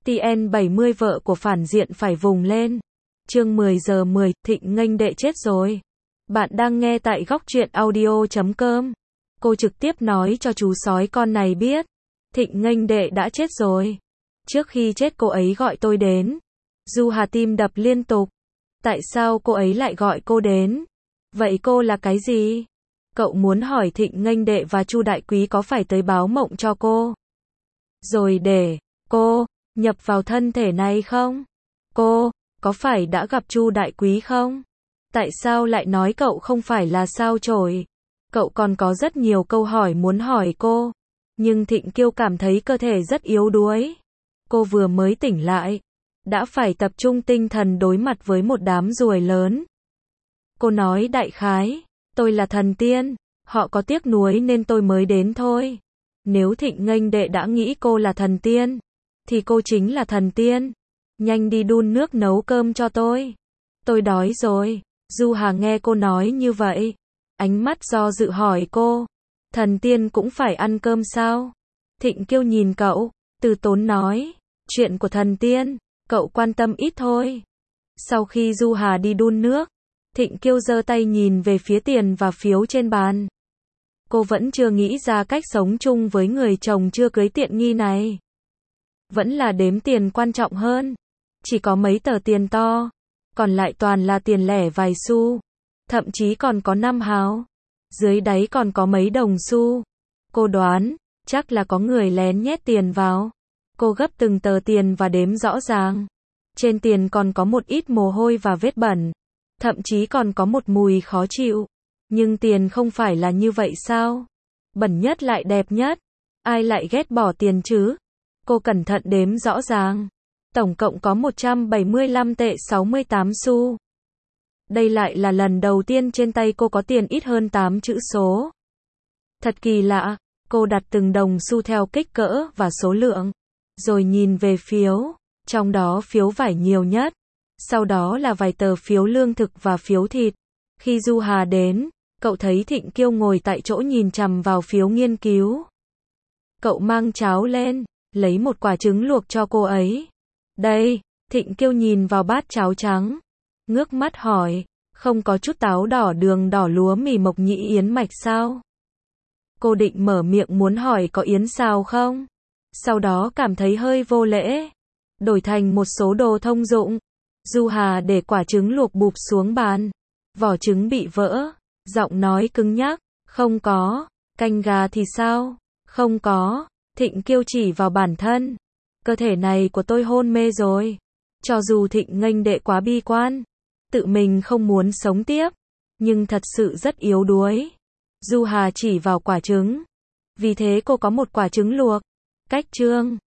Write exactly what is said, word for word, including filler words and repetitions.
tê en bảy mươi vợ của phản diện phải vùng lên. Chương mười giờ mười, Thịnh nghênh đệ chết rồi. Bạn đang nghe tại góc truyện audio chấm com. Cô trực tiếp nói cho chú sói con này biết. Thịnh nghênh đệ đã chết rồi. Trước khi chết cô ấy gọi tôi đến. Du Hà tim đập liên tục. Tại sao cô ấy lại gọi cô đến? Vậy cô là cái gì? Cậu muốn hỏi Thịnh nghênh đệ và Chu Đại Quý có phải tới báo mộng cho cô? Rồi để cô nhập vào thân thể này không? Cô có phải đã gặp Chu Đại Quý không? Tại sao lại nói cậu không phải là sao chổi? Cậu còn có rất nhiều câu hỏi muốn hỏi cô. Nhưng Thịnh Kiêu cảm thấy cơ thể rất yếu đuối. Cô vừa mới tỉnh lại, đã phải tập trung tinh thần đối mặt với một đám ruồi lớn. Cô nói đại khái, tôi là thần tiên, họ có tiếc nuối nên tôi mới đến thôi. Nếu Thịnh nghênh đệ đã nghĩ cô là thần tiên, thì cô chính là thần tiên. Nhanh đi đun nước nấu cơm cho tôi. Tôi đói rồi. Du Hà nghe cô nói như vậy, ánh mắt do dự hỏi cô, thần tiên cũng phải ăn cơm sao? Thịnh Kiêu nhìn cậu, từ tốn nói, chuyện của thần tiên, cậu quan tâm ít thôi. Sau khi Du Hà đi đun nước, Thịnh Kiêu giơ tay nhìn về phía tiền và phiếu trên bàn. Cô vẫn chưa nghĩ ra cách sống chung với người chồng chưa cưới tiện nghi này. Vẫn là đếm tiền quan trọng hơn. Chỉ có mấy tờ tiền to, còn lại toàn là tiền lẻ vài xu, thậm chí còn có năm hào. Dưới đáy còn có mấy đồng xu. Cô đoán, chắc là có người lén nhét tiền vào. Cô gấp từng tờ tiền và đếm rõ ràng. Trên tiền còn có một ít mồ hôi và vết bẩn. Thậm chí còn có một mùi khó chịu. Nhưng tiền không phải là như vậy sao? Bẩn nhất lại đẹp nhất. Ai lại ghét bỏ tiền chứ? Cô cẩn thận đếm rõ ràng. Tổng cộng có một trăm bảy mươi lăm tệ sáu mươi tám xu. Đây lại là lần đầu tiên trên tay cô có tiền ít hơn tám chữ số. Thật kỳ lạ, cô đặt từng đồng xu theo kích cỡ và số lượng. Rồi nhìn về phiếu, trong đó phiếu vải nhiều nhất. Sau đó là vài tờ phiếu lương thực và phiếu thịt. Khi Du Hà đến, cậu thấy Thịnh Kiêu ngồi tại chỗ nhìn chằm vào phiếu nghiên cứu. Cậu mang cháo lên, lấy một quả trứng luộc cho cô ấy. Đây, Thịnh Kiêu nhìn vào bát cháo trắng. Ngước mắt hỏi, không có chút táo đỏ đường đỏ lúa mì mộc nhĩ yến mạch sao? Cô định mở miệng muốn hỏi có yến xào không? Sau đó cảm thấy hơi vô lễ. Đổi thành một số đồ thông dụng. Du Hà để quả trứng luộc bụp xuống bàn. Vỏ trứng bị vỡ. Giọng nói cứng nhắc. Không có. Canh gà thì sao? Không có. Thịnh Kiêu chỉ vào bản thân. Cơ thể này của tôi hôn mê rồi. Cho dù Thịnh nghênh đệ quá bi quan, tự mình không muốn sống tiếp, nhưng thật sự rất yếu đuối. Du Hà chỉ vào quả trứng. Vì thế cô có một quả trứng luộc. Cách chương